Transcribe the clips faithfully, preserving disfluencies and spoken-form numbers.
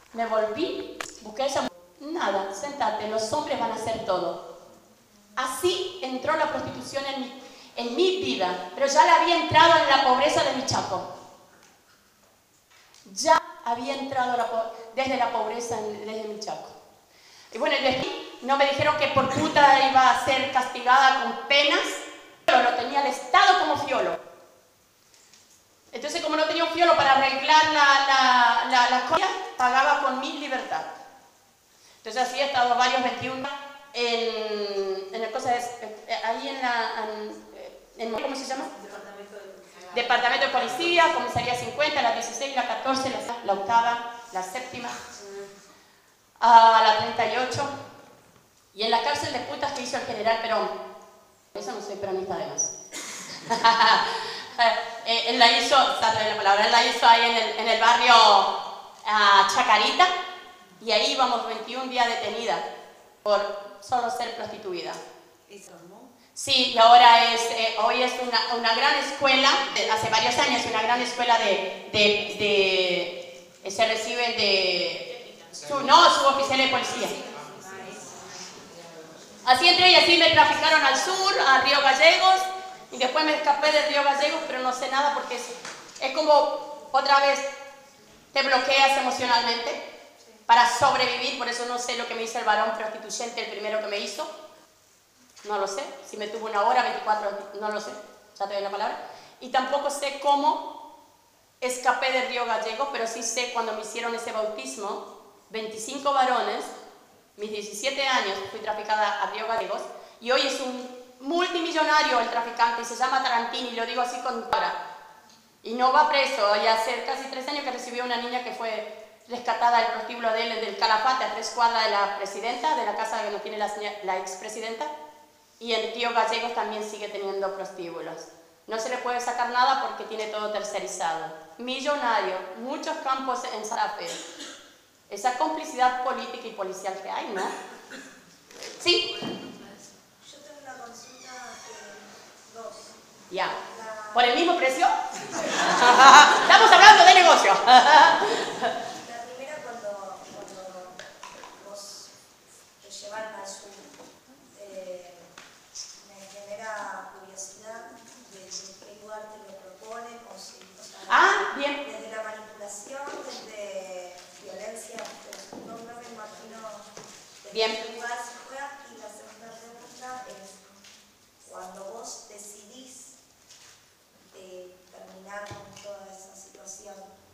Me volví, busqué a esa mujer. Nada, sentate, los hombres van a hacer todo. Así entró la prostitución en mi, en mi vida, pero ya la había entrado en la pobreza de mi Chaco. Ya había entrado la, desde la pobreza desde mi Chaco. Y bueno, no me dijeron que por puta iba a ser castigada con penas, pero lo tenía el Estado como fiolo. Entonces, como no tenía un fiolo para arreglar la, la, la, la cosa, pagaba con mi libertad. Entonces, así he estado varios veintiuno en, en el cosa de, ahí en la, en, en, ¿cómo se llama? Departamento de Policía. Departamento de Policía, comisaría cincuenta, la dieciséis, la catorce, la, la octava, la séptima, a la treinta y ocho. Y en la cárcel de putas que hizo el general Perón. Eso no soy peronista además. eh, él la hizo, la palabra, él la hizo ahí en el, en el barrio uh, Chacarita. Y ahí íbamos veintiún días detenida por solo ser prostituida. ¿Eso no? Sí, y ahora es, eh, hoy es una, una gran escuela, hace varios años, una gran escuela de, de, de se reciben de, su, no, suboficiales de policía. Así entré y así me traficaron al sur, a Río Gallegos, y después me escapé de Río Gallegos, pero no sé nada porque es, es como, otra vez, te bloqueas emocionalmente para sobrevivir, por eso no sé lo que me hizo el varón prostituyente, el primero que me hizo. No lo sé, si me tuvo una hora, veinticuatro, no lo sé, ya te doy la palabra. Y tampoco sé cómo escapé de Río Gallegos, pero sí sé cuando me hicieron ese bautismo, veinticinco varones, mis diecisiete años, fui traficada a Río Gallegos, y hoy es un multimillonario el traficante, se llama Tarantini, lo digo así con cara. Y no va preso, y hace casi tres años que recibió una niña que fue rescatada del prostíbulo de él, del Calafate, a tres cuadras de la presidenta, de la casa que no tiene la, la expresidenta. Y en Río Gallegos también sigue teniendo prostíbulos. No se le puede sacar nada porque tiene todo tercerizado. Millonario, muchos campos en Santa Fe. Esa complicidad política y policial que hay, ¿no? Sí. Yo tengo una consulta, eh, dos. Ya. La... ¿Por el mismo precio? Estamos hablando de negocio. La primera, cuando, cuando vos te llevaron al sur, eh, me genera curiosidad de, de qué lugar te lo propone, o si, o sea, Ah, bien. desde la manipulación, desde violencia, pero no, no me imagino de Bien. qué lugar se juega. Y la segunda pregunta es, cuando vos decidís eh, terminar con toda esa situación,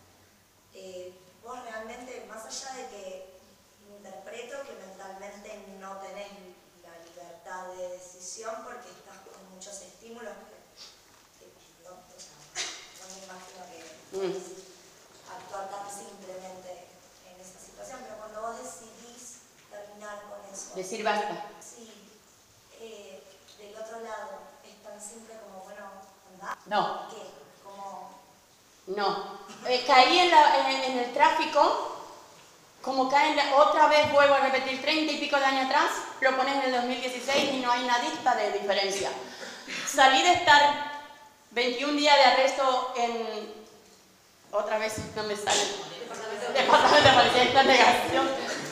eh, vos realmente, más allá de que interpreto que mentalmente no tenés la libertad de decisión porque estás con muchos estímulos que, que no, o sea, no me imagino que Mm. actuar tan simplemente en esa situación, pero cuando vos decidís terminar con eso, Decir basta. sí, eh, del otro lado, es tan simple como, bueno, andá. No. ¿Qué? Como... No. Eh, caí en, la, en, en el tráfico, como caen otra vez, vuelvo a repetir, treinta y pico de años atrás, lo pones en el dos mil dieciséis y no hay nadita de diferencia. Salí de estar veintiún días de arresto en... Otra vez no me sale. Departamento de Policía, hay una negación.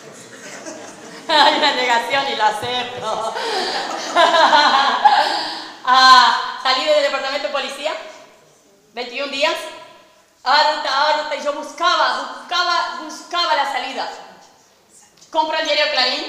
Hay una negación y la acepto. ah, salí del Departamento de Policía, veintiún días, harta, harta, y yo buscaba, buscaba, buscaba la salida. Compro el diario Clarín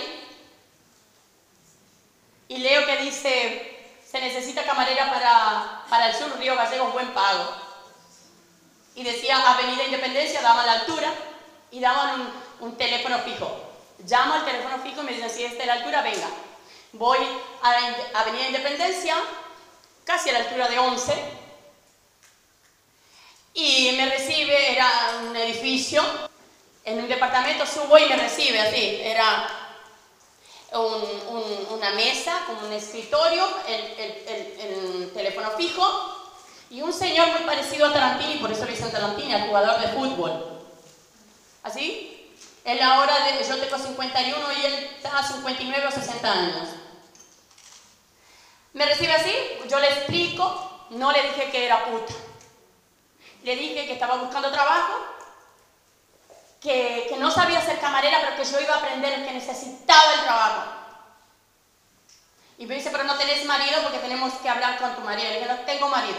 y leo que dice, se necesita camarera para, para el sur, Río Gallegos, buen pago. Y decía Avenida Independencia, daban la altura y daban un, un teléfono fijo. Llamo al teléfono fijo y me dicen, si esta es la altura, venga. Voy a la Avenida Independencia, casi a la altura de once, y me recibe, era un edificio, en un departamento subo y me recibe así, era un, un, una mesa con un escritorio, el, el, el, el teléfono fijo, y un señor muy parecido a Tarantini, por eso le dicen Tarantini, al jugador de fútbol. ¿Así? Él ahora, de, yo tengo cincuenta y uno y él está a cincuenta y nueve o sesenta años. Me recibe así, yo le explico, no le dije que era puta. Le dije que estaba buscando trabajo, que, que no sabía ser camarera, pero que yo iba a aprender, que necesitaba el trabajo. Y me dice, pero no tenés marido porque tenemos que hablar con tu marido. Le dije, no tengo marido.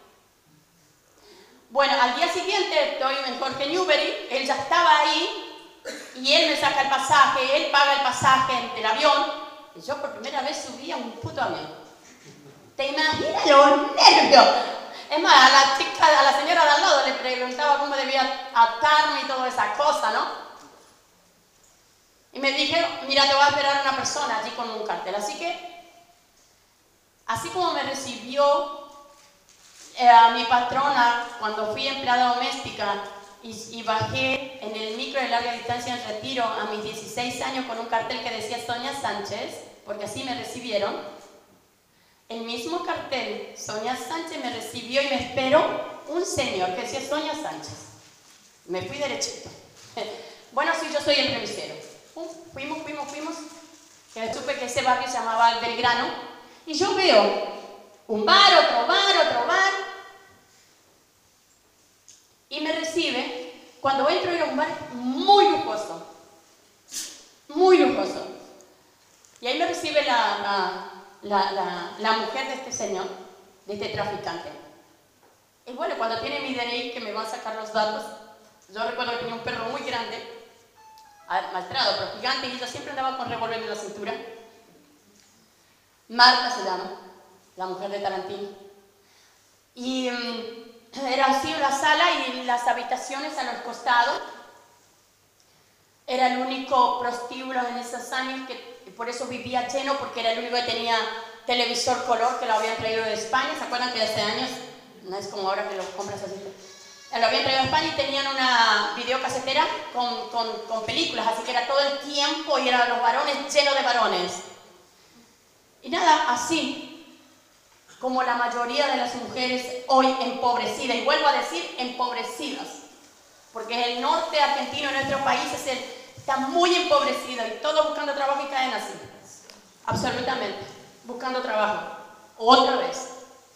Bueno, al día siguiente estoy en Jorge Newbery, él ya estaba ahí y él me saca el pasaje, él paga el pasaje del avión y yo por primera vez subí a un puto avión. ¿Te imaginas los nervios? Es más, a la chica, a la señora de al lado le preguntaba cómo debía atarme y toda esa cosa, ¿no? Y me dije, mira, te va a esperar una persona allí con un cartel. Así que, así como me recibió eh, a mi patrona cuando fui empleada doméstica y, y bajé en el micro de larga distancia en Retiro a mis dieciséis años con un cartel que decía Sonia Sánchez, porque así me recibieron, el mismo cartel, Sonia Sánchez, me recibió y me esperó un señor que decía Sonia Sánchez. Me fui derechito. Bueno, sí, yo soy el revisero. Uh, fuimos, fuimos, fuimos. Que supe que ese barrio se llamaba Belgrano. Y yo veo un bar, otro bar, otro bar. Y me recibe. Cuando entro era un bar muy lujoso. Muy lujoso. Y ahí me recibe la, la, la, la, la mujer de este señor, de este traficante. Y bueno, cuando tiene mi D N I que me van a sacar los datos, yo recuerdo que tenía un perro muy grande, maltrado, pero gigante, y ella siempre andaba con revólver en la cintura. Marta se llama, la mujer de Tarantino. Y um, era así la sala y las habitaciones a los costados. Era el único prostíbulo en esos años, que por eso vivía lleno, porque era el único que tenía televisor color, que lo habían traído de España. ¿Se acuerdan que hace años? No es como ahora que lo compras así. Lo habían traído de España y tenían una videocasetera con, con, con películas, así que era todo el tiempo y eran los varones llenos de varones. Y nada, así como la mayoría de las mujeres hoy empobrecidas, y vuelvo a decir empobrecidas, porque el norte argentino, nuestro país, es el, está muy empobrecido y todos buscando trabajo y caen así. Absolutamente, buscando trabajo. Otra vez.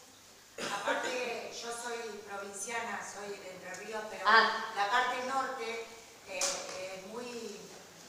Aparte, yo soy provinciana, soy de Entre Ríos, pero ah. la parte norte es eh, muy,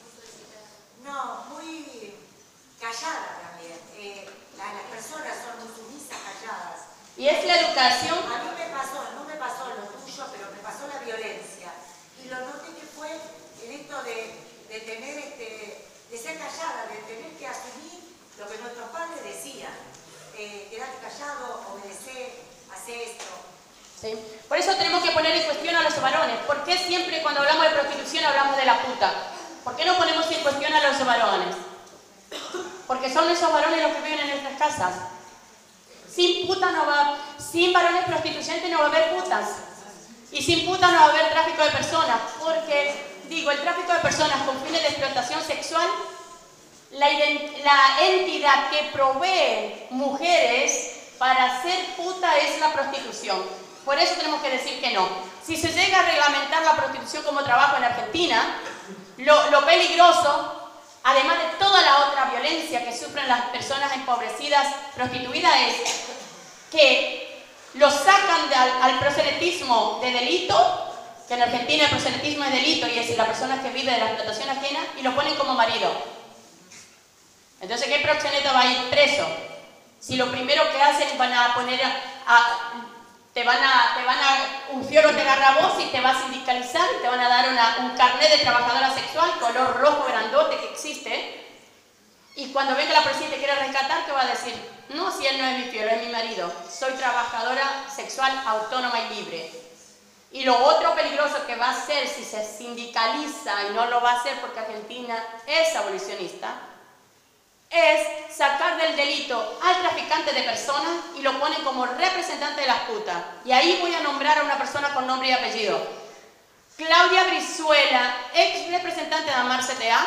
no, muy callada también. Eh, la, las personas son muy sumisas, calladas. ¿Y es la educación? A mí me pasó, no me pasó lo tuyo, pero me pasó la violencia. Y lo noté que fue el esto de, de tener, este, de ser callada, de tener que asumir lo que nuestros padres decían. Eh, quedate callado, obedecer, hacer esto. Sí. Por eso tenemos que poner en cuestión a los varones. ¿Por qué siempre cuando hablamos de prostitución hablamos de la puta? ¿Por qué no ponemos en cuestión a los varones? Porque son esos varones los que viven en nuestras casas. Sin puta no va, sin varones prostituyentes no va a haber putas. Y sin putas no va a haber tráfico de personas. Porque, digo, el tráfico de personas con fines de explotación sexual, la, la entidad que provee mujeres para ser puta es la prostitución. Por eso tenemos que decir que no. Si se llega a reglamentar la prostitución como trabajo en Argentina, lo, lo peligroso, además de toda la otra violencia que sufren las personas empobrecidas, prostituidas, es que los sacan de, al, al proselitismo de delito, que en Argentina el proselitismo es delito y es la persona que vive de la explotación ajena, y lo ponen como marido. Entonces, ¿qué proxeneta va a ir preso? Si lo primero que hacen van a poner a, a te van a, te van a, un fioro te agarra a vos y te va a sindicalizar y te van a dar una, un carnet de trabajadora sexual, color rojo grandote que existe, y cuando venga la policía y te quiere rescatar, ¿qué va a decir? No, si él no es mi fiero, es mi marido, soy trabajadora sexual autónoma y libre. Y lo otro peligroso que va a hacer si se sindicaliza, y no lo va a hacer porque Argentina es abolicionista, es sacar del delito al traficante de personas y lo ponen como representante de las putas. Y ahí voy a nombrar a una persona con nombre y apellido. Claudia Brizuela, ex representante de Amar C T A,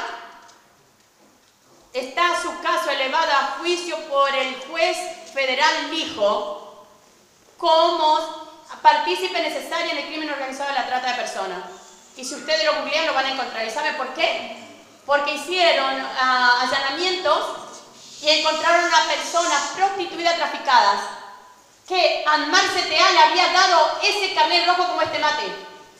está su caso elevado a juicio por el juez federal Lijo como partícipe necesario en el crimen organizado de la trata de personas. Y si ustedes lo googlean lo van a encontrar. ¿Y saben por qué? Porque hicieron uh, allanamientos y encontraron a personas prostituidas traficadas que Anmar C T A le había dado ese carnet rojo como este mate.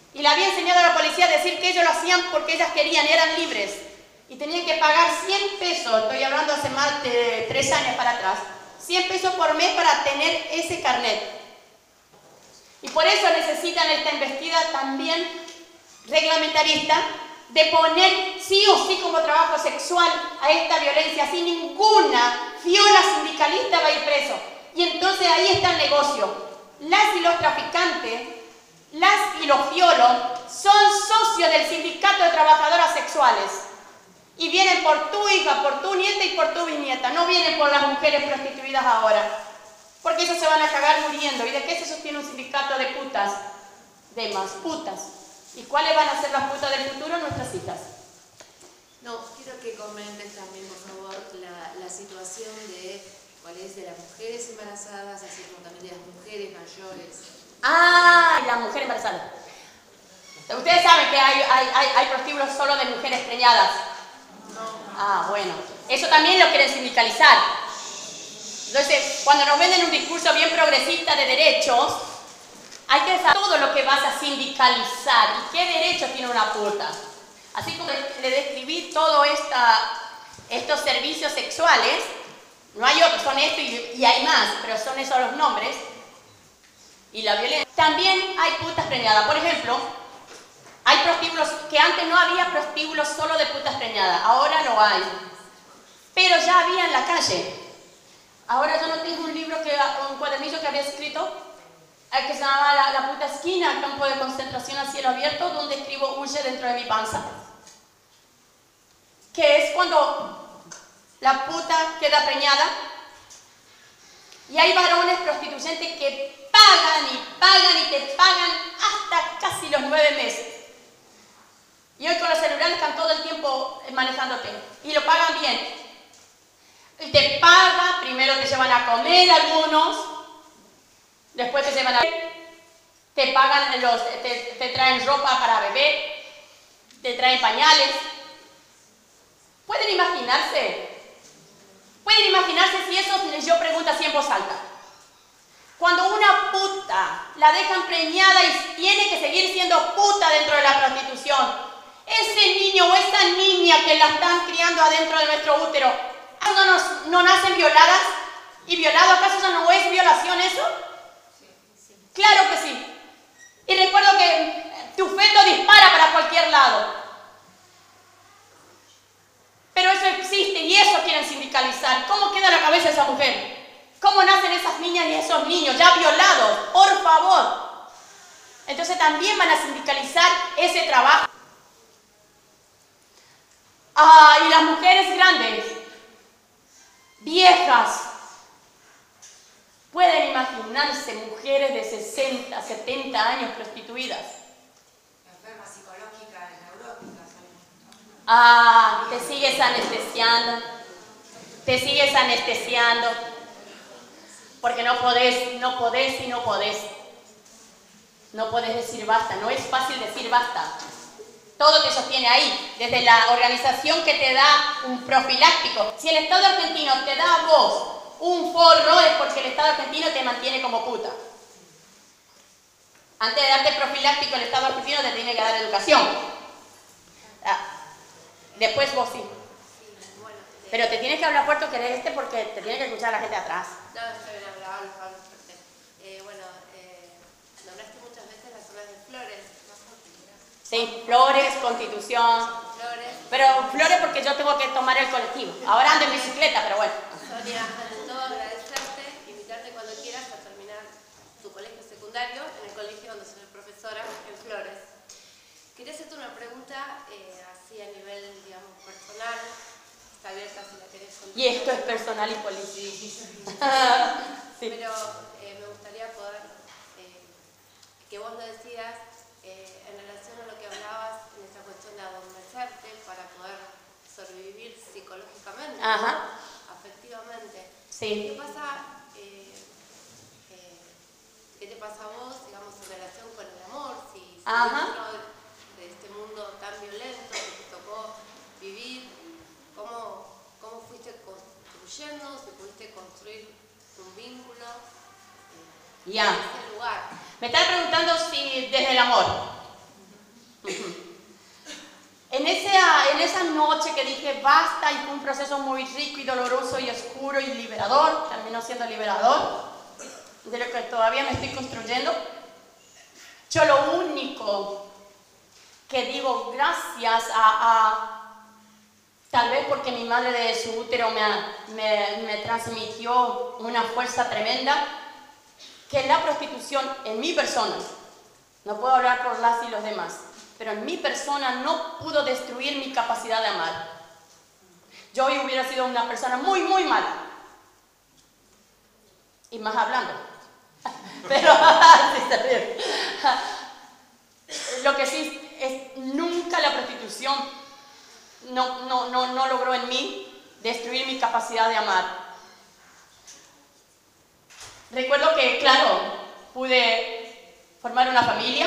Y le había enseñado a la policía a decir que ellos lo hacían porque ellas querían, eran libres. Y tenían que pagar cien pesos, estoy hablando hace más de tres años para atrás, cien pesos por mes para tener ese carnet. Y por eso necesitan esta embestida también reglamentarista de poner sí o sí como trabajo sexual a esta violencia. Así ninguna fiola sindicalista va a ir preso. Y entonces ahí está el negocio. Las y los traficantes, las y los fiolos son socios del sindicato de trabajadoras sexuales. Y vienen por tu hija, por tu nieta y por tu bisnieta. No vienen por las mujeres prostituidas ahora. Porque ellos se van a cagar muriendo. ¿Y de qué se sostiene un sindicato de putas? De más putas. ¿Y cuáles van a ser las putas del futuro? Nuestras hijas. No, quiero que comentes también, por favor, la, la situación de cuál es de las mujeres embarazadas, así como también de las mujeres mayores. Ah, la mujer embarazada. Ustedes saben que hay, hay, hay, hay prostíbulos solo de mujeres preñadas. Ah, bueno. Eso también lo quieren sindicalizar. Entonces, cuando nos venden un discurso bien progresista de derechos, hay que saber todo lo que vas a sindicalizar y qué derechos tiene una puta. Así como le describí todos estos servicios sexuales, no hay otros, son esto y, y hay más, pero son esos los nombres. Y la violencia. También hay putas preñadas. Por ejemplo, hay prostíbulos, que antes no había prostíbulos solo de putas preñadas, ahora lo hay. Pero ya había en la calle. Ahora yo no tengo un libro, que, un cuadernillo que había escrito, que se llama la, la puta esquina, campo de concentración a cielo abierto, donde escribo huye dentro de mi panza. Que es cuando la puta queda preñada y hay varones prostituyentes que pagan y pagan y te pagan hasta casi los nueve meses. Y hoy con los celulares están todo el tiempo manejándote y lo pagan bien. Y te pagan, primero te llevan a comer algunos, después te llevan a... te pagan, los, te, te traen ropa para beber, te traen pañales. ¿Pueden imaginarse? ¿Pueden imaginarse si eso yo pregunto así en voz alta? Cuando una puta la dejan preñada y tiene que seguir siendo puta dentro de la prostitución, ese niño o esa niña que la están criando adentro de nuestro útero, ¿acaso no, nos, no nacen violadas? ¿Y violado acaso ya no es violación eso? Claro que sí. Y recuerdo que tu feto dispara para cualquier lado. Pero eso existe y eso quieren sindicalizar. ¿Cómo queda la cabeza de esa mujer? ¿Cómo nacen esas niñas y esos niños ya violados? Por favor. Entonces también van a sindicalizar ese trabajo. Ah, y las mujeres grandes, viejas. ¿Pueden imaginarse mujeres de sesenta, setenta años prostituidas? Enfermas psicológicas, neuróticas. Ah, te sigues anestesiando. Te sigues anestesiando. Porque no podés, no podés y no podés. No podés decir basta. No es fácil decir basta. Todo te sostiene ahí. Desde la organización que te da un profiláctico. Si el Estado argentino te da a vos un forro, es porque el Estado argentino te mantiene como puta. Antes de darte profiláctico, el Estado argentino te tiene que dar educación. Ah, después vos sí. Pero te tienes que hablar fuerte que este porque te tiene que escuchar la gente atrás. No, está bien, hablo, hablo, hablo fuerte. Eh, bueno, eh, nombraste muchas veces las obras de Flores. Sí, Flores, Constitución. Flores. Pero Flores porque yo tengo que tomar el colectivo. Ahora ando en bicicleta, pero bueno. Sonia, ante todo agradecerte, invitarte cuando quieras a terminar tu colegio secundario en el colegio donde soy profesora, en Flores. Quería hacerte una pregunta eh, así a nivel, digamos, personal. Está abierta si la querés contar. Y esto es personal y político. Sí. Pero eh, me gustaría poder, eh, que vos lo decías, eh, en relación a lo que hablabas en esta cuestión de adormecerte para poder sobrevivir psicológicamente, Ajá. afectivamente. Sí. ¿Qué pasa, eh, eh, qué te pasa a vos, digamos, en relación con el amor? Si, si dentro de, de este mundo tan violento que te tocó vivir, ¿cómo, cómo fuiste construyendo, si pudiste construir un vínculo eh, Ya. en ese lugar? Me estaba preguntando si desde el amor. en esa noche que dije basta, y fue un proceso muy rico y doloroso y oscuro y liberador, terminó siendo liberador, de lo que todavía me estoy construyendo. Yo lo único que digo, gracias a, a tal vez porque mi madre de su útero me, me, me transmitió una fuerza tremenda, que la prostitución en mi persona, no puedo hablar por las y los demás, pero en mi persona no pudo destruir mi capacidad de amar. Yo hoy hubiera sido una persona muy, muy mala. Y más hablando. Pero, sí, está bien. Lo que sí es, nunca la prostitución no, no, no, no logró en mí destruir mi capacidad de amar. Recuerdo que, claro, pude formar una familia.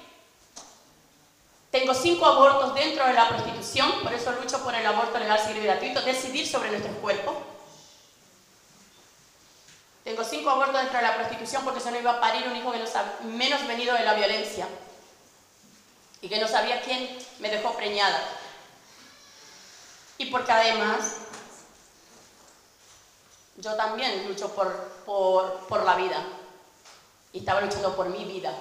Tengo cinco abortos dentro de la prostitución, por eso lucho por el aborto legal, seguro y gratuito, decidir sobre nuestros cuerpos. Tengo cinco abortos dentro de la prostitución porque yo no iba a parir un hijo que no sabía, menos venido de la violencia, y que no sabía quién me dejó preñada. Y porque además, yo también lucho por, por, por la vida, y estaba luchando por mi vida.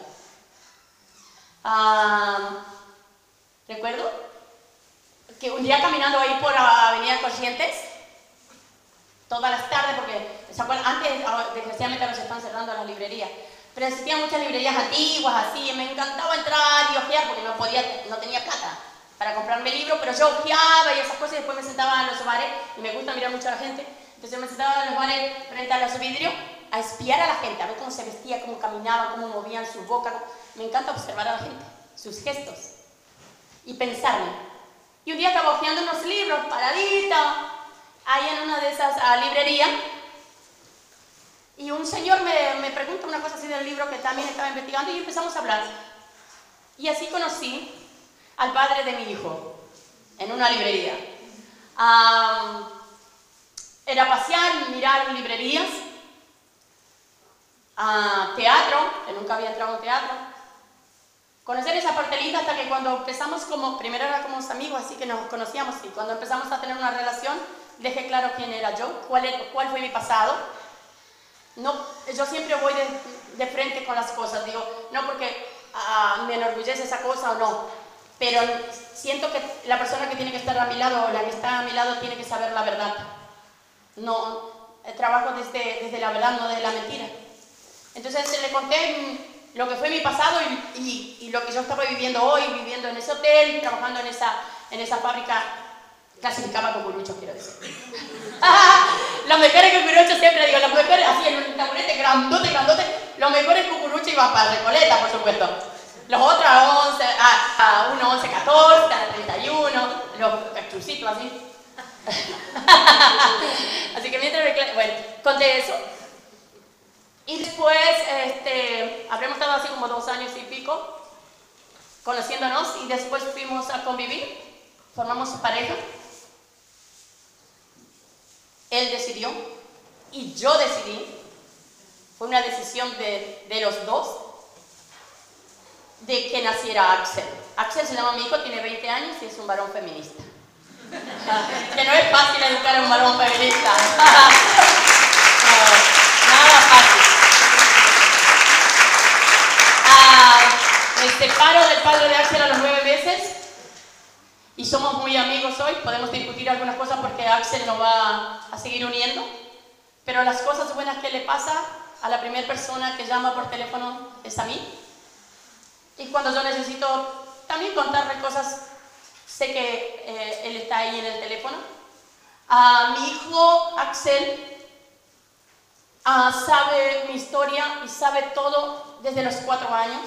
Ah, recuerdo que un día caminando ahí por Avenida Corrientes, todas las tardes, porque ¿se acuerdan? Antes, desgraciadamente ahora se están cerrando las librerías, pero existían muchas librerías antiguas, así, y me encantaba entrar y ojear, porque no podía, no tenía plata para comprarme libros, pero yo ojeaba y esas cosas, y después me sentaba en los bares, y me gusta mirar mucho a la gente, entonces me sentaba en los bares frente a los vidrios, a espiar a la gente, a ver cómo se vestía, cómo caminaban, cómo movían su boca. Me encanta observar a la gente, sus gestos, y pensarme. Y un día estaba hojeando unos libros, paradita, ahí en una de esas uh, librerías, y un señor me, me pregunta una cosa así del libro que también estaba investigando, y empezamos a hablar. Y así conocí al padre de mi hijo, en una librería. Um, era pasear, mirar librerías, uh, teatro, que nunca había entrado en teatro, conocer esa parte linda, hasta que cuando empezamos como, primero era como amigos, así que nos conocíamos, y cuando empezamos a tener una relación, dejé claro quién era yo, cuál, era, cuál fue mi pasado. No, yo siempre voy de, de frente con las cosas, digo, no porque uh, me enorgullece esa cosa o no, pero siento que la persona que tiene que estar a mi lado, o la que está a mi lado, tiene que saber la verdad. No, trabajo desde, desde la verdad, no desde la mentira. Entonces le conté lo que fue mi pasado y, y, y lo que yo estaba viviendo hoy, viviendo en ese hotel, trabajando en esa, en esa fábrica, clasificaba cucuruchos, quiero decir. Los mejores cucuruchos, siempre digo, los mejores, así en un taburete grandote, grandote, los mejores cucuruchos iban para Recoleta, por supuesto. Los otros a once, a, a uno, once, catorce, a treinta y uno, los cachucitos así. Así que mientras, bueno, conté eso. Y después, este, habremos estado así como dos años y pico, conociéndonos, y después fuimos a convivir, formamos pareja. Él decidió, y yo decidí, fue una decisión de, de los dos, de que naciera Axel. Axel se llama mi hijo, tiene veinte años y es un varón feminista. Que no es fácil educar a un varón feminista. No, nada fácil. Ah, me separo del padre de Axel a los nueve meses y somos muy amigos hoy. Podemos discutir algunas cosas porque Axel nos va a seguir uniendo, pero las cosas buenas que le pasa a la primera persona que llama por teléfono es a mí. Y cuando yo necesito también contarle cosas, sé que eh, él está ahí en el teléfono. Uh, mi hijo Axel uh, sabe mi historia y sabe todo desde los cuatro años.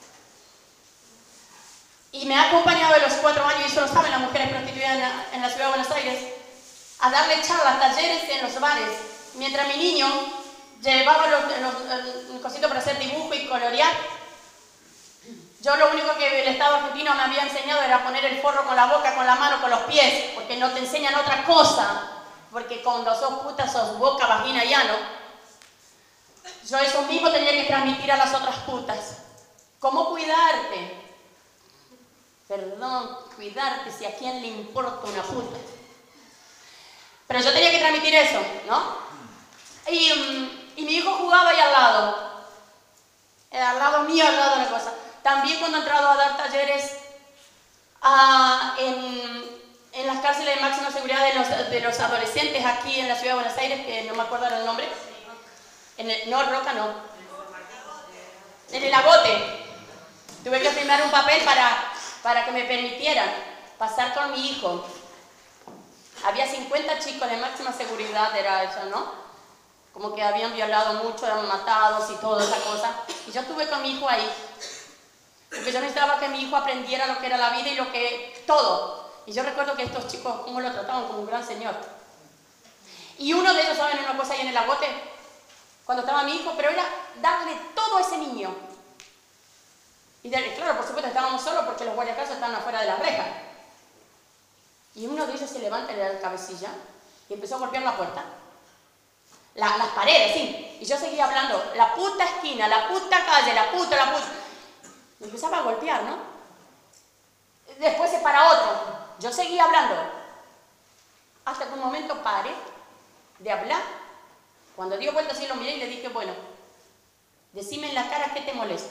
Y me ha acompañado de los cuatro años, y eso lo saben las mujeres prostituidas en la, en la ciudad de Buenos Aires, a darle charlas, talleres en los bares, mientras mi niño llevaba los, los, los cositos para hacer dibujo y colorear. Yo lo único que el Estado argentino me había enseñado era poner el forro con la boca, con la mano, con los pies, porque no te enseñan otra cosa, porque cuando sos puta sos boca, vagina y ano. Yo eso mismo tenía que transmitir a las otras putas. ¿Cómo cuidarte? Perdón, cuidarte, si a quién le importa una puta. Pero yo tenía que transmitir eso, ¿no? Y, um, y mi hijo jugaba ahí al lado. Al lado mío, al lado de la cosa. También cuando he entrado a dar talleres uh, en, en las cárceles de máxima seguridad de los, de los adolescentes aquí en la ciudad de Buenos Aires, que no me acuerdo el nombre. En el, no, Roca no. En el Agote. Tuve que firmar un papel para, para que me permitieran pasar con mi hijo. Había cincuenta chicos de máxima seguridad, era eso, ¿no? Como que habían violado mucho, eran matados y toda esa cosa. Y yo estuve con mi hijo ahí. Porque yo necesitaba que mi hijo aprendiera lo que era la vida y lo que... todo. Y yo recuerdo que estos chicos, cómo lo trataban, como un gran señor. Y uno de ellos, ¿saben una cosa ahí en el Agote? Cuando estaba mi hijo, pero era darle todo a ese niño. Y de, claro, por supuesto, estábamos solos porque los guardiacazos estaban afuera de la reja. Y uno de ellos se levanta de la cabecilla y empezó a golpear la puerta. La, las paredes, sí. Y yo seguía hablando, la puta esquina, la puta calle, la puta, la puta. Me empezaba a golpear, ¿no? Después se para otro. Yo seguía hablando. Hasta que un momento paré de hablar. Cuando dio vuelta así lo miré y le dije, bueno, decime en la cara qué te molesta.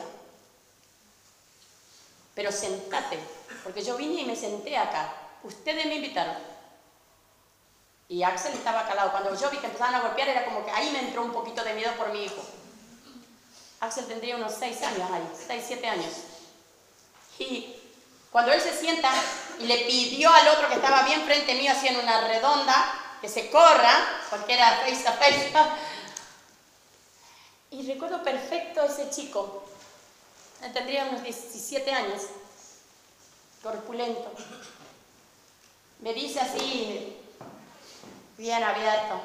Pero sentate, porque yo vine y me senté acá. Ustedes me invitaron. Y Axel estaba calado. Cuando yo vi que empezaban a golpear, era como que ahí me entró un poquito de miedo por mi hijo. Axel tendría unos seis años ahí, seis, siete años. Y cuando él se sienta y le pidió al otro que estaba bien frente mío, así en una redonda, que se corra, porque era face a face. Y recuerdo perfecto a ese chico. Tendría unos diecisiete años, corpulento. Me dice así, bien abierto,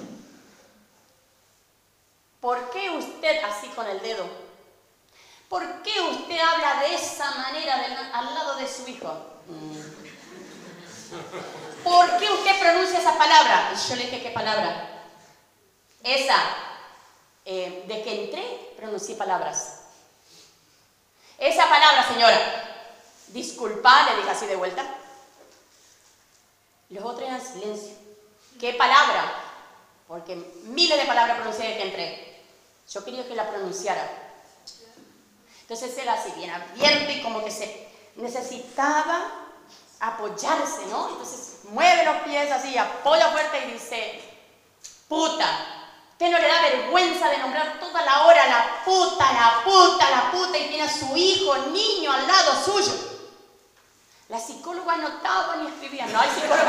¿por qué usted, así con el dedo, por qué usted habla de esa manera de, al lado de su hijo? ¿Por qué usted pronuncia esa palabra? Y yo le dije, ¿qué palabra? Esa, eh, de que entré, pronuncié palabras. Esa palabra, señora, disculpa, le dije así de vuelta. Los otros eran silencio. ¿Qué palabra? Porque miles de palabras pronuncié desde que entré. Yo quería que la pronunciara. Entonces él así bien abierto y como que se necesitaba apoyarse, ¿no? Entonces mueve los pies así, apoya fuerte y dice, puta. ¿Usted no le da vergüenza de nombrar toda la hora la puta, la puta, la puta y tiene a su hijo, niño al lado suyo? La psicóloga notaba ni escribía. No hay psicóloga.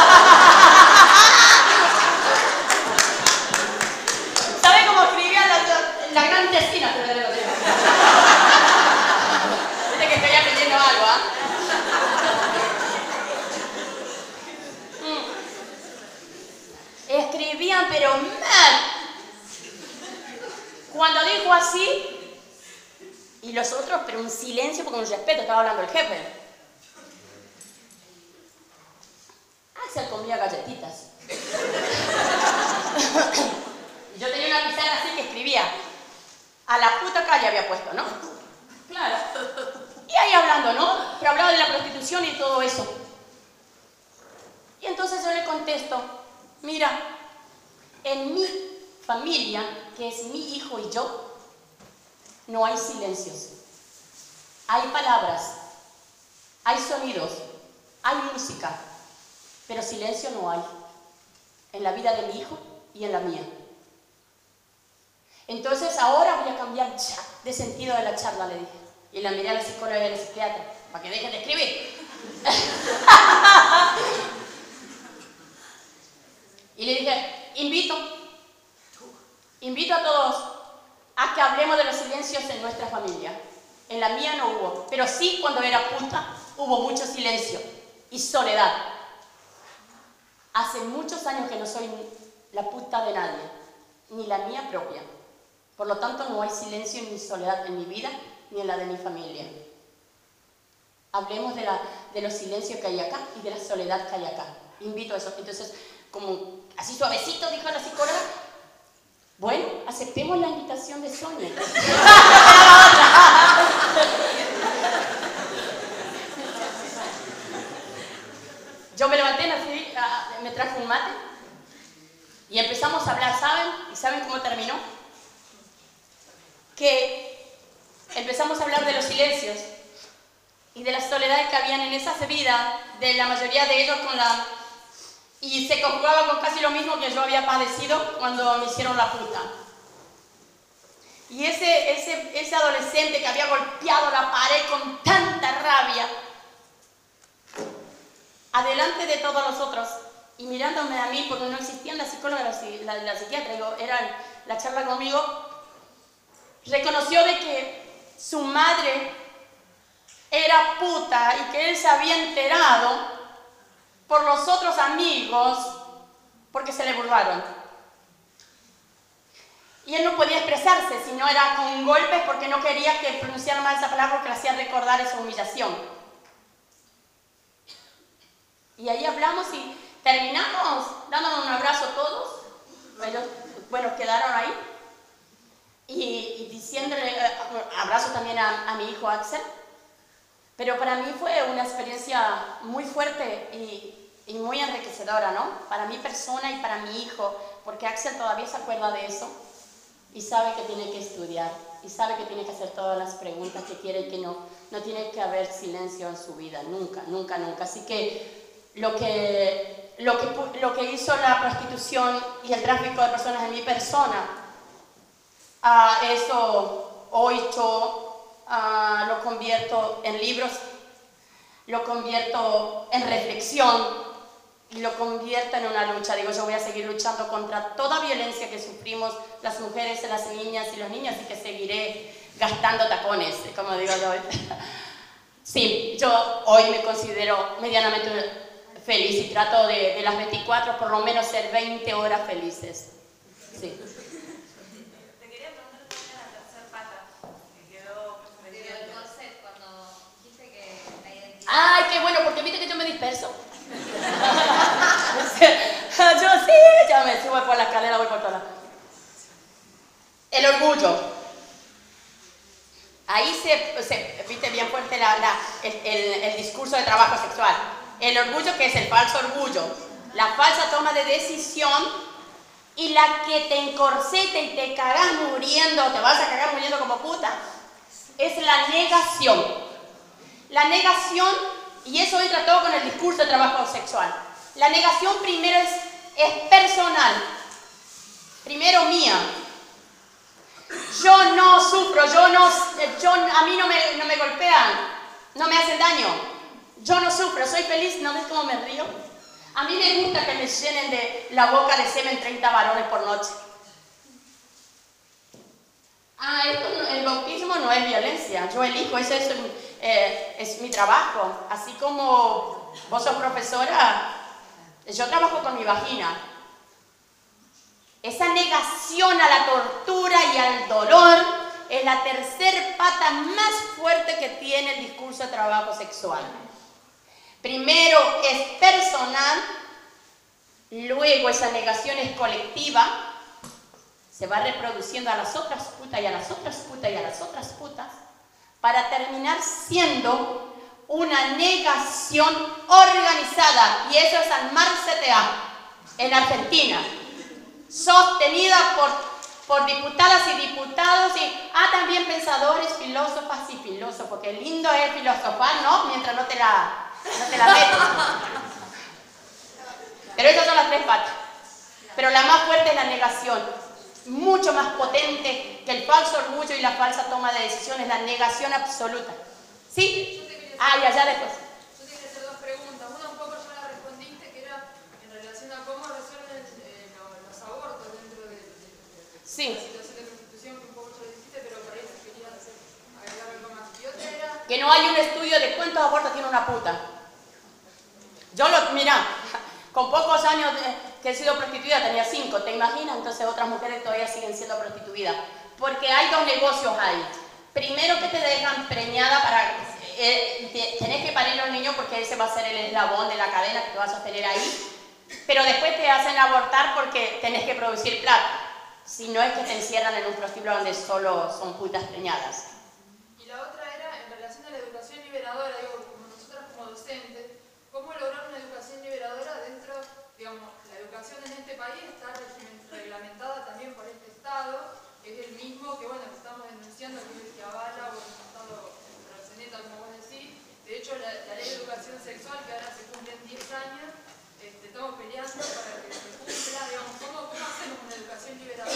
¿Sabe cómo escribía la, la gran testina? Dice que estoy aprendiendo algo, ¿ah? ¿eh? Mm. Escribían, pero mal. Cuando dijo así, y los otros, pero un silencio porque un respeto, estaba hablando el jefe. Axel comía galletitas. Yo tenía una pizarra así que escribía, a la puta calle había puesto, ¿no? Claro. Y ahí hablando, ¿no? Pero hablaba de la prostitución y todo eso. Y entonces yo le contesto, mira, en mi familia, que es mi hijo y yo, no hay silencios. Hay palabras, hay sonidos, hay música, pero silencio no hay en la vida de mi hijo y en la mía. Entonces ahora voy a cambiar ya de sentido de la charla, le dije. Y la miré a la psicóloga y a la psiquiatra, para que dejen de escribir. Y le dije, invito, invito a todos a que hablemos de los silencios en nuestra familia. En la mía no hubo, pero sí cuando era puta hubo mucho silencio y soledad. Hace muchos años que no soy la puta de nadie, ni la mía propia. Por lo tanto, no hay silencio ni soledad en mi vida, ni en la de mi familia. Hablemos de, la, de los silencios que hay acá y de la soledad que hay acá. Invito a eso. Entonces, como así suavecito, dijo la psicóloga, bueno, aceptemos la invitación de Sonia. yo me levanté, así, me traje un mate y empezamos a hablar, ¿saben? ¿Y saben cómo terminó? Que empezamos a hablar de los silencios y de las soledades que habían en esa vida de la mayoría de ellos con la... Y se conjugaba con casi lo mismo que yo había padecido cuando me hicieron la puta. Y ese, ese, ese adolescente que había golpeado la pared con tanta rabia, adelante de todos los otros, y mirándome a mí, porque no existían la psicóloga, la, la, la psiquiatra, digo, era la charla conmigo, reconoció de que su madre era puta y que él se había enterado por los otros amigos porque se le burlaron. Y él no podía expresarse, si no era con golpes porque no quería que pronunciara mal esa palabra porque le hacía recordar esa humillación. Y ahí hablamos y terminamos dándonos un abrazo todos. Ellos, bueno, quedaron ahí. Y, y diciéndole, eh, abrazo también a, a mi hijo Axel. Pero para mí fue una experiencia muy fuerte y, y muy enriquecedora, ¿no? Para mi persona y para mi hijo, porque Axel todavía se acuerda de eso y sabe que tiene que estudiar y sabe que tiene que hacer todas las preguntas que quiere y que no, no tiene que haber silencio en su vida, nunca, nunca, nunca. Así que lo que, lo que, lo que hizo la prostitución y el tráfico de personas en mi persona, uh, eso hoy yo Uh, lo convierto en libros, lo convierto en reflexión y lo convierto en una lucha. Digo, yo voy a seguir luchando contra toda violencia que sufrimos las mujeres, las niñas y los niños y que seguiré gastando tacones, como digo yo. Sí, yo hoy me considero medianamente feliz y trato de, de las veinticuatro por lo menos ser veinte horas felices. Sí. Ay, qué bueno, porque viste que yo me disperso. Yo sí, ya me subo por la escalera, voy por todas. El orgullo. Ahí se, se viste bien fuerte la, la, el, el, el discurso de trabajo sexual. El orgullo, que es el falso orgullo, la falsa toma de decisión y la que te encorseta y te cagas muriendo, te vas a cagar muriendo como puta, es la negación. La negación, y eso entra todo con el discurso de trabajo sexual. La negación primero es, es personal, primero mía. Yo no sufro, yo no, yo, a mí no me, no me golpean, no me hacen daño. Yo no sufro, soy feliz, ¿no ves cómo me río? A mí me gusta que me llenen de la boca de semen treinta varones por noche. Ah, esto no, el bautismo no es violencia, yo elijo, eso es, eh, es mi trabajo. Así como vos sos profesora, yo trabajo con mi vagina. Esa negación a la tortura y al dolor es la tercer pata más fuerte que tiene el discurso de trabajo sexual. Primero es personal, luego esa negación es colectiva, se va reproduciendo a las otras putas y a las otras putas y a las otras putas, para terminar siendo una negación organizada, y eso es Almar C T A, en Argentina, sostenida por, por diputadas y diputados, y ah, también pensadores, filósofas y filósofos, porque lindo es filosofar, ¿no? Mientras no te la, no te la metes. Pero esas son las tres patas. Pero la más fuerte es la negación. Mucho más potente que el falso orgullo y la falsa toma de decisiones, la negación absoluta. ¿Sí? Ah, y allá después. Yo te quería hacer dos preguntas. Una un poco ya la respondiste, que era en relación a cómo resuelven eh, los, los abortos dentro de, de, de, de sí. la situación de prostitución, que un poco ya lo dijiste, pero por ahí querías hacer, agregar algo más. Y otra era... Que no hay un estudio de cuántos abortos tiene una puta. Yo lo, mira, con pocos años de, que he sido prostituida, tenía cinco, ¿te imaginas? Entonces otras mujeres todavía siguen siendo prostituidas. Porque hay dos negocios ahí. Primero, que te dejan preñada para... Eh, te, tenés que parir a un niño porque ese va a ser el eslabón de la cadena que te va a sostener ahí. Pero después te hacen abortar porque tenés que producir plata. Si no es que te encierran en un prostíbulo donde solo son putas preñadas. Y la otra era en relación a la educación liberadora, digo, como nosotras como docentes, ¿cómo lograr una educación liberadora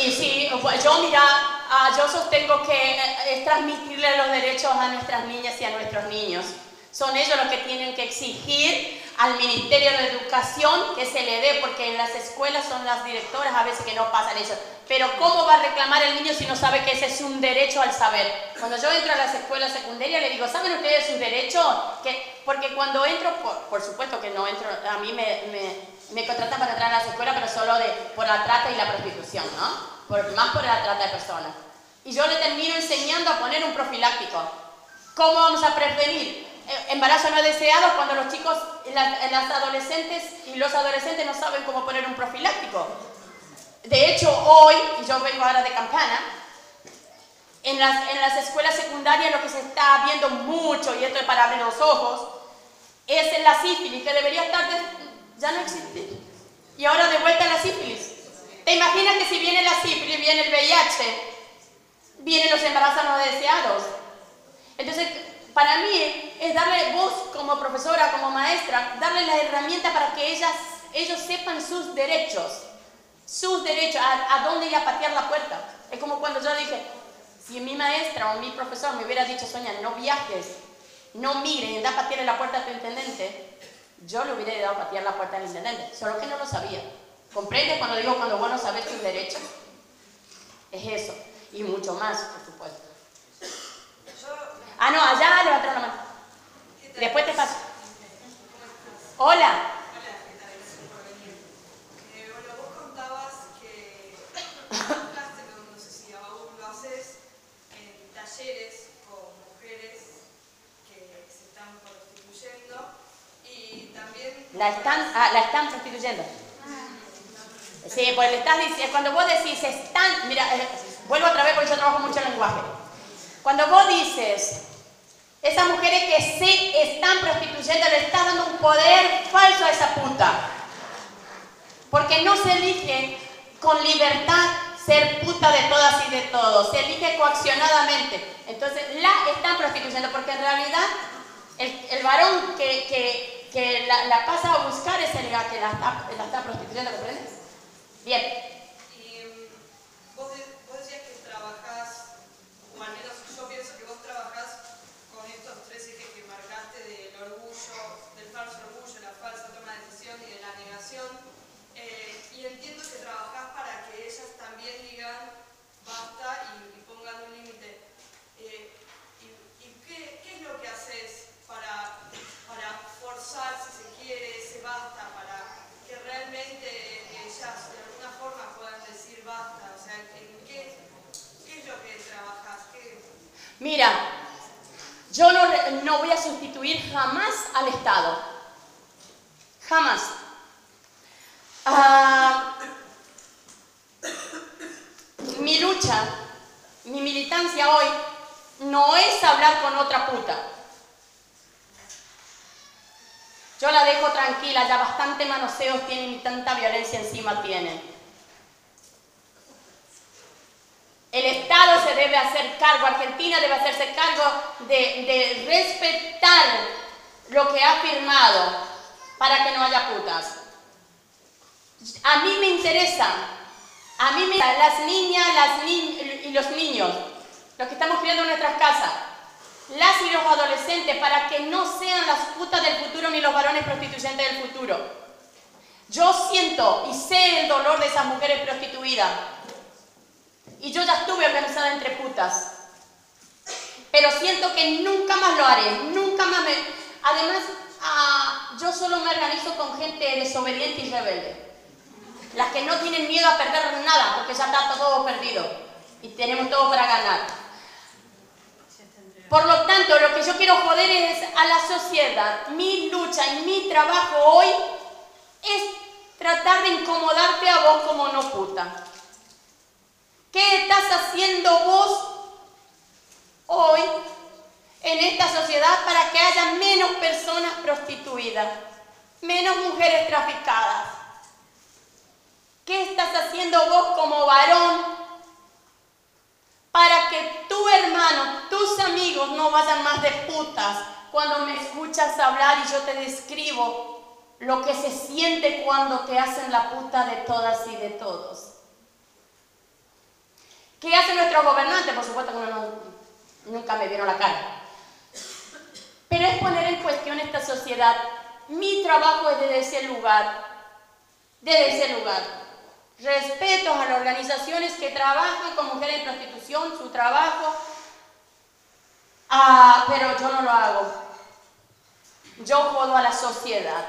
Y sí, yo mira, uh, yo sostengo que es transmitirle los derechos a nuestras niñas y a nuestros niños. Son ellos los que tienen que exigir al Ministerio de Educación que se le dé, porque en las escuelas son las directoras a veces que no pasan eso. Pero ¿cómo va a reclamar el niño si no sabe que ese es un derecho al saber? Cuando yo entro a las escuelas secundarias le digo, ¿saben ustedes su derecho? Que, porque cuando entro, por, por supuesto que no entro, a mí me, me, me contratan para entrar a las escuelas, pero solo de, por la trata y la prostitución, ¿no? Por, más por la trata de personas. Y yo le termino enseñando a poner un profiláctico. ¿Cómo vamos a prevenir embarazo no deseado cuando los chicos, las, las adolescentes y los adolescentes no saben cómo poner un profiláctico? De hecho, hoy, y yo vengo ahora de Campana, en las, en las escuelas secundarias lo que se está viendo mucho, y esto es para abrir los ojos, es la sífilis, que debería estar, de, ya no existe. Y ahora de vuelta la sífilis. ¿Te imaginas que si viene la sífilis, viene el V I H, vienen los embarazos no deseados? Entonces, para mí es darle voz como profesora, como maestra, darle la herramienta para que ellas, ellos sepan sus derechos. Sus derechos, a, a dónde ir a patear la puerta. Es como cuando yo dije, si mi maestra o mi profesor me hubiera dicho, Sonia, no viajes, no mires, da a patear la puerta a tu intendente, yo le hubiera dado a patear la puerta al intendente, solo que no lo sabía. ¿Comprendes cuando digo cuando vos no sabes tus derechos? Es eso, y mucho más, por supuesto. Ah, no, allá levantaron la mano. Después te paso. Hola. Con mujeres que se están prostituyendo y también... La están, ah, la están prostituyendo. Sí, pues le estás diciendo, cuando vos decís están, mira, eh, vuelvo otra vez porque yo trabajo mucho en lenguaje. Cuando vos dices, esas mujeres que se están prostituyendo, le estás dando un poder falso a esa puta. Porque no se elige con libertad ser puta de todas y de todos, se elige coaccionadamente. Entonces la están prostituyendo porque en realidad el, el varón que, que, que la, la pasa a buscar es el que la está, la está prostituyendo, ¿comprendes? Bien. Y vos, de, vos decías que trabajás, o al menos yo pienso que vos trabajás con estos tres ejes que marcaste del orgullo, del falso orgullo, la falsa toma de decisión y de la negación. Eh, y entiendo que trabajás para que ellas también digan basta y, y pongan un límite. Eh, ¿Y, y qué, qué es lo que haces para, para forzar, si se quiere, ese basta, para que realmente ellas de alguna forma puedan decir basta? O sea, ¿en qué, qué es lo que trabajás? ¿Qué? Mira, yo no, no voy a sustituir jamás al Estado. Jamás. Uh, mi lucha, mi militancia hoy no es hablar con otra puta. Yo la dejo tranquila, ya bastante manoseos tienen y tanta violencia encima tienen. El Estado se debe hacer cargo, Argentina debe hacerse cargo de, de respetar lo que ha firmado para que no haya putas. A mí me interesa, a mí me interesan las niñas las ni y los niños, los que estamos criando en nuestras casas, las y los adolescentes, para que no sean las putas del futuro ni los varones prostituyentes del futuro. Yo siento y sé el dolor de esas mujeres prostituidas, y yo ya estuve organizada entre putas, pero siento que nunca más lo haré, nunca más me... Además, ah, yo solo me organizo con gente desobediente y rebelde. Las que no tienen miedo a perder nada, porque ya está todo perdido y tenemos todo para ganar. Por lo tanto, lo que yo quiero joder es a la sociedad. Mi lucha y mi trabajo hoy es tratar de incomodarte a vos como no puta. ¿Qué estás haciendo vos hoy en esta sociedad para que haya menos personas prostituidas, menos mujeres traficadas? ¿Qué estás haciendo vos como varón para que tu hermano, tus amigos no vayan más de putas cuando me escuchas hablar y yo te describo lo que se siente cuando te hacen la puta de todas y de todos? ¿Qué hacen nuestros gobernantes? Por supuesto que no, nunca me vieron la cara. Pero es poner en cuestión esta sociedad. Mi trabajo es desde ese lugar, desde ese lugar. Respeto a las organizaciones que trabajan con mujeres en prostitución, su trabajo, ah, pero yo no lo hago. Yo jodo a la sociedad.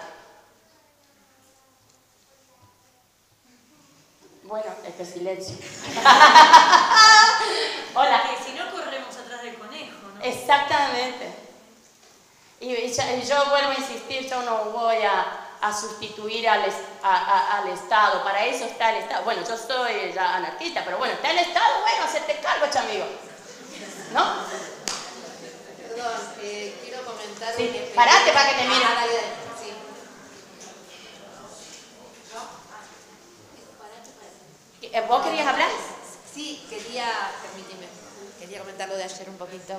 Bueno, este silencio. Hola. Que si no corremos atrás del conejo, ¿no? Exactamente. Y, y, y yo vuelvo a insistir, yo no voy a, a sustituir al, a, a, al Estado. Para eso está el Estado. Bueno, yo soy ya anarquista, pero bueno, está el Estado, bueno, hacerte cargo, chamigo. ¿No? Perdón, eh, quiero comentar... Sí, que parate para que te miren. Ah, dale, dale. Sí. ¿Vos querías hablar? Sí, quería, permíteme, quería comentar lo de ayer un poquito.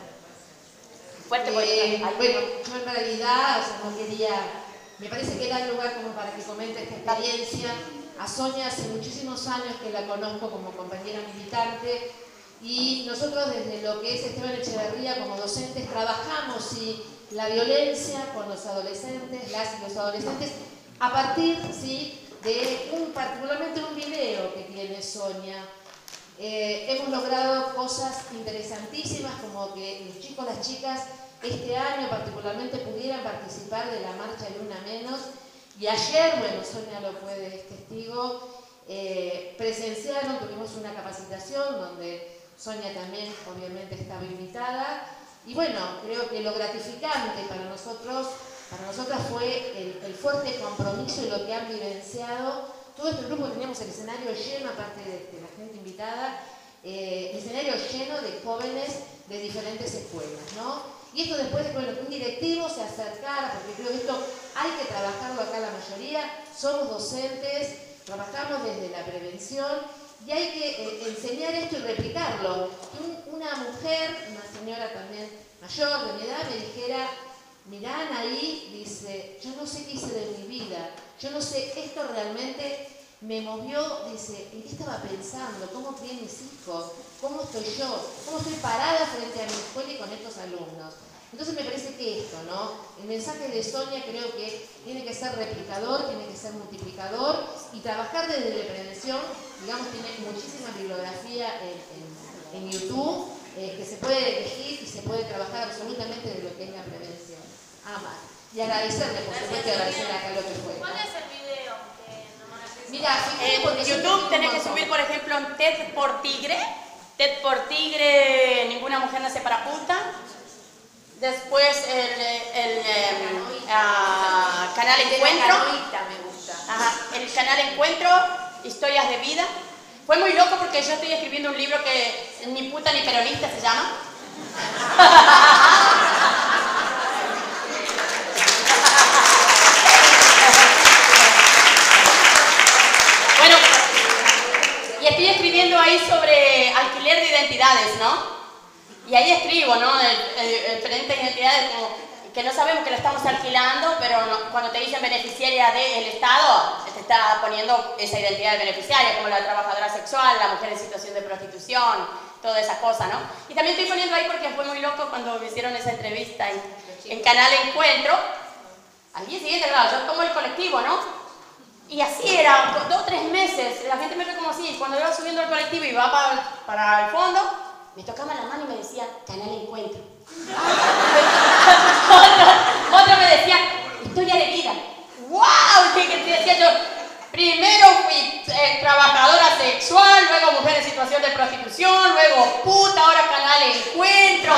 Fuerte, eh, bueno, yo en realidad, o sea, no quería, me parece que da lugar como para que comente esta experiencia. A Sonia hace muchísimos años que la conozco como compañera militante y nosotros desde lo que es Esteban Echeverría como docentes trabajamos ¿sí? la violencia con los adolescentes, las y los adolescentes, a partir ¿sí? de un, particularmente un video que tiene Sonia. Eh, hemos logrado cosas interesantísimas como que los chicos, las chicas este año particularmente pudieran participar de la marcha de Una Menos y ayer, bueno, Sonia lo puede, es testigo, eh, presenciaron, tuvimos una capacitación donde Sonia también obviamente estaba invitada y bueno, creo que lo gratificante para nosotros, para nosotras fue el, el fuerte compromiso y lo que han vivenciado. Todo este grupo teníamos el escenario lleno, aparte de, de la gente invitada, eh, el escenario lleno de jóvenes de diferentes escuelas, ¿no? Y esto después de bueno, que un directivo se acercara, porque creo que esto hay que trabajarlo acá la mayoría, somos docentes, trabajamos desde la prevención y hay que eh, enseñar esto y replicarlo. Que un, una mujer, una señora también mayor de mi edad, me dijera, mirá Anaí, dice, yo no sé qué hice de mi vida, yo no sé, esto realmente me movió, dice, ¿en qué estaba pensando? ¿Cómo crié mis hijos? ¿Cómo estoy yo? ¿Cómo estoy parada frente a mi escuela y con estos alumnos? Entonces me parece que esto, ¿no? El mensaje de Sonia creo que tiene que ser replicador, tiene que ser multiplicador y trabajar desde la prevención, digamos, tiene muchísima bibliografía en, en, en YouTube eh, que se puede elegir y se puede trabajar absolutamente de lo que es la prevención. Amar. Y agradecerle, por supuesto, y agradecer acá lo que fue. ¿Cuál es el video que no Mira, en YouTube tenés que subir, por ejemplo, en TED por Tigre. TED por Tigre, Ninguna Mujer Nace para Puta. Después el, el, el uh, canal Encuentro. Me gusta. Ajá, el canal Encuentro, Historias de Vida. Fue muy loco porque yo estoy escribiendo un libro que ni puta ni peronista se llama. Bueno, y estoy escribiendo ahí sobre alquiler de identidades, ¿no? Y ahí escribo, ¿no? El, el, el frente de identidades como que no sabemos que lo estamos alquilando, pero no, cuando te dicen beneficiaria del Estado, te está poniendo esa identidad de beneficiaria, como la trabajadora sexual, la mujer en situación de prostitución, toda esa cosa, ¿no? Y también estoy poniendo ahí porque fue muy loco cuando me hicieron esa entrevista en, en Canal Encuentro. Al día siguiente, claro, yo tomo el colectivo, ¿no? Y así era, dos o tres meses, la gente me ve como así, cuando iba subiendo el colectivo y iba para, para el fondo, me tocaban la mano y me decía, Canal Encuentro. otro, otro me decía, historia de vida. ¡Wow! ¿Qué, qué te decía yo? Primero fui eh, trabajadora sexual, luego mujer en situación de prostitución, luego puta, ahora Canal Encuentro.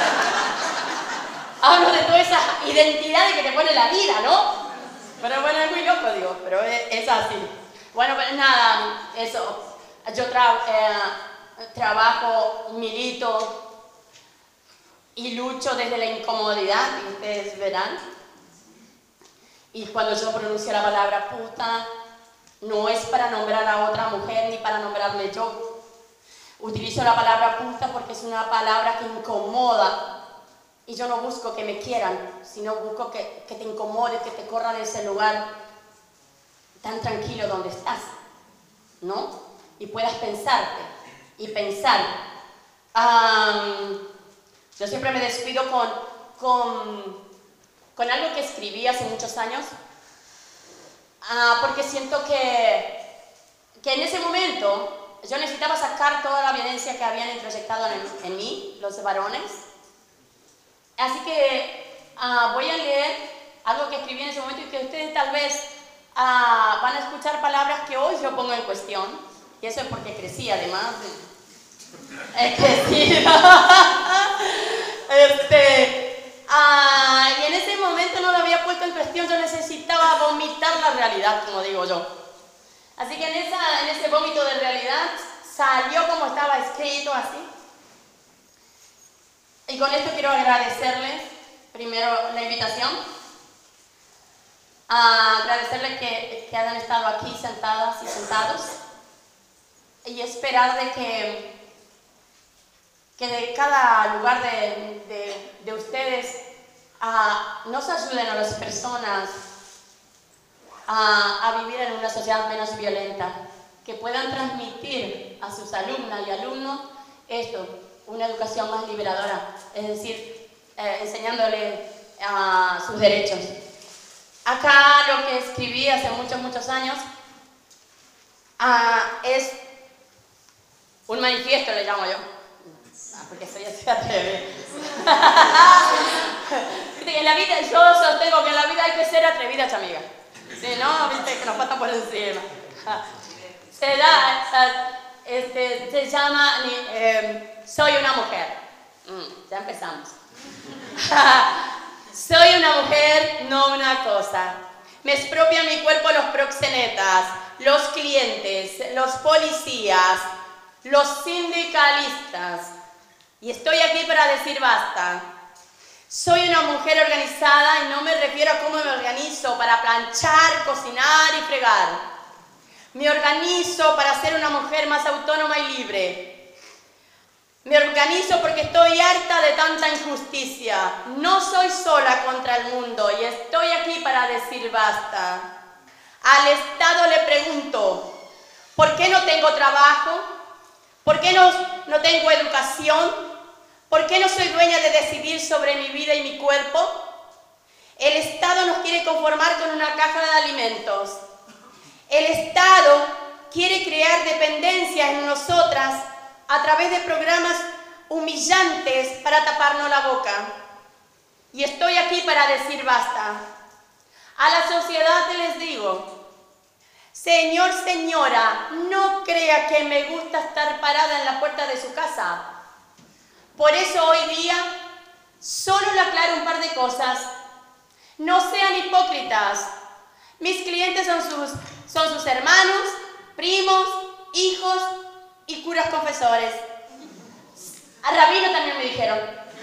Hablo de todas esas identidades que te pone la vida, ¿no? Pero bueno, es muy loco, digo, pero es, es así. Bueno, pues nada, eso. Yo tra eh, trabajo, milito y lucho desde la incomodidad, y ustedes verán. Y cuando yo pronuncio la palabra puta, no es para nombrar a otra mujer ni para nombrarme yo. Utilizo la palabra puta porque es una palabra que incomoda. Y yo no busco que me quieran, sino busco que, que te incomode, que te corra de ese lugar tan tranquilo donde estás, ¿no? Y puedas pensarte, y pensar. Um, yo siempre me despido con, con, con algo que escribí hace muchos años, uh, porque siento que, que en ese momento yo necesitaba sacar toda la violencia que habían introyectado en, en mí, los varones. Así que uh, voy a leer algo que escribí en ese momento y que ustedes tal vez uh, van a escuchar palabras que hoy yo pongo en cuestión. Y eso es porque crecí, además. He crecido. este, uh, y en ese momento no lo había puesto en cuestión, yo necesitaba vomitar la realidad, como digo yo. Así que en, esa, en ese vómito de realidad salió como estaba escrito, así. Y con esto quiero agradecerles, primero, la invitación. A agradecerles que, que hayan estado aquí sentadas y sentados. Y esperar de que, que de cada lugar de, de, de ustedes uh, nos ayuden a las personas a, a vivir en una sociedad menos violenta. Que puedan transmitir a sus alumnas y alumnos esto, una educación más liberadora, es decir, eh, enseñándoles uh, sus derechos. Acá lo que escribí hace muchos, muchos años uh, es un manifiesto, le llamo yo, ah, porque soy así atrevida. En la vida, yo sostengo que en la vida hay que ser atrevida, chamiga. Si no, viste que nos pasa por encima. Se da, este, se llama eh, Soy una mujer. Mm, ya empezamos. Soy una mujer, no una cosa. Me expropian mi cuerpo los proxenetas, los clientes, los policías, los sindicalistas. Y estoy aquí para decir basta. Soy una mujer organizada y no me refiero a cómo me organizo para planchar, cocinar y fregar. Me organizo para ser una mujer más autónoma y libre. Me organizo porque estoy harta de tanta injusticia. No soy sola contra el mundo y estoy aquí para decir basta. Al Estado le pregunto, ¿por qué no tengo trabajo? ¿Por qué no, no tengo educación? ¿Por qué no soy dueña de decidir sobre mi vida y mi cuerpo? El Estado nos quiere conformar con una caja de alimentos. El Estado quiere crear dependencia en nosotras a través de programas humillantes para taparnos la boca. Y estoy aquí para decir basta. A la sociedad les digo, señor, señora, no crea que me gusta estar parada en la puerta de su casa. Por eso hoy día solo le aclaro un par de cosas. No sean hipócritas. Mis clientes son sus, son sus hermanos, primos, hijos y curas confesores. A rabino también me dijeron.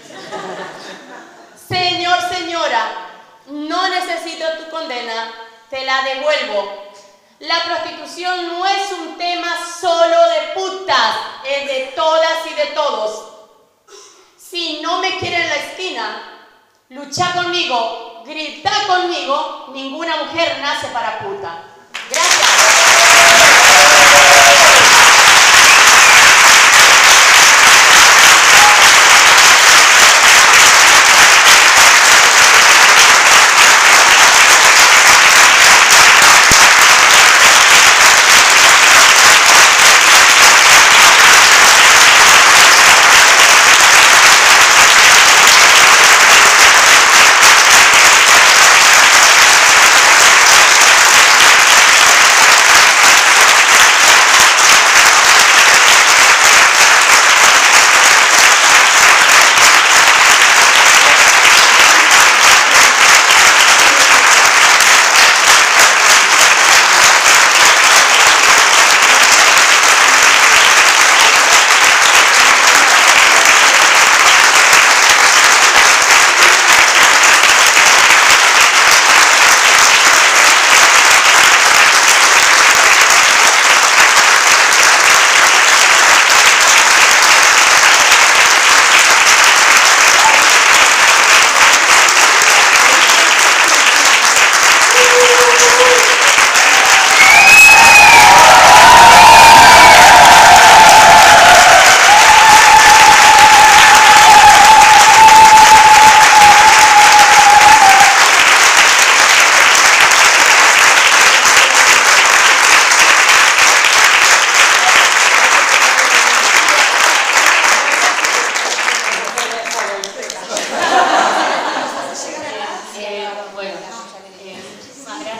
Señor, señora, no necesito tu condena, te la devuelvo. La prostitución no es un tema solo de putas, es de todas y de todos. Si no me quieren en la esquina, lucha conmigo, grita conmigo, ninguna mujer nace para puta. Gracias.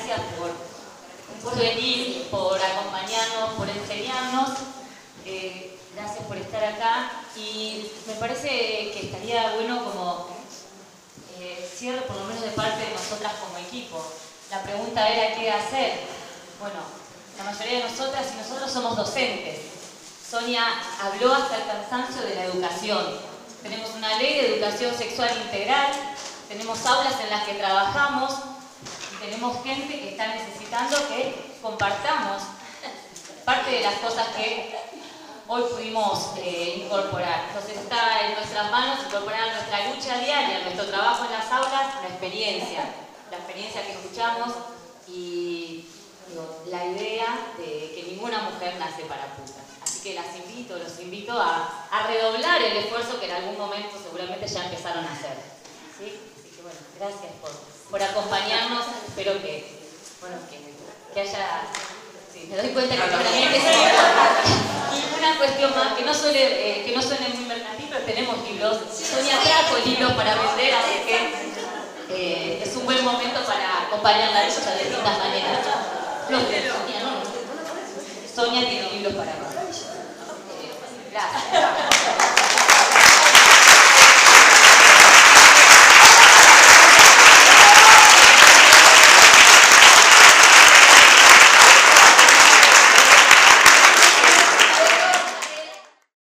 gracias por, por venir, por acompañarnos, por enseñarnos. Eh, gracias por estar acá. Y me parece que estaría bueno como eh, cierre, por lo menos de parte de nosotras como equipo. La pregunta era qué hacer. Bueno, la mayoría de nosotras y nosotros somos docentes. Sonia habló hasta el cansancio de la educación. Tenemos una ley de educación sexual integral, tenemos aulas en las que trabajamos y tenemos gente que está necesitando que compartamos parte de las cosas que hoy pudimos eh, incorporar. Entonces está en nuestras manos incorporar nuestra lucha diaria, nuestro trabajo en las aulas, la experiencia, la experiencia que escuchamos y digo, la idea de que ninguna mujer nace para puta. Así que las invito, los invito a, a redoblar el esfuerzo que en algún momento seguramente ya empezaron a hacer. ¿Sí? Así que bueno, gracias por, por acompañarnos. Espero que, bueno, que, que haya... Sí, me doy cuenta que también que sí. Y una cuestión más, que no suele, eh, que no suene muy mercantil, pero tenemos libros. Sonia trajo libros para vender, así que eh, es un buen momento para acompañar la lucha de distintas maneras. Los de Sonia, no, Sonia tiene libros para vender. Gracias.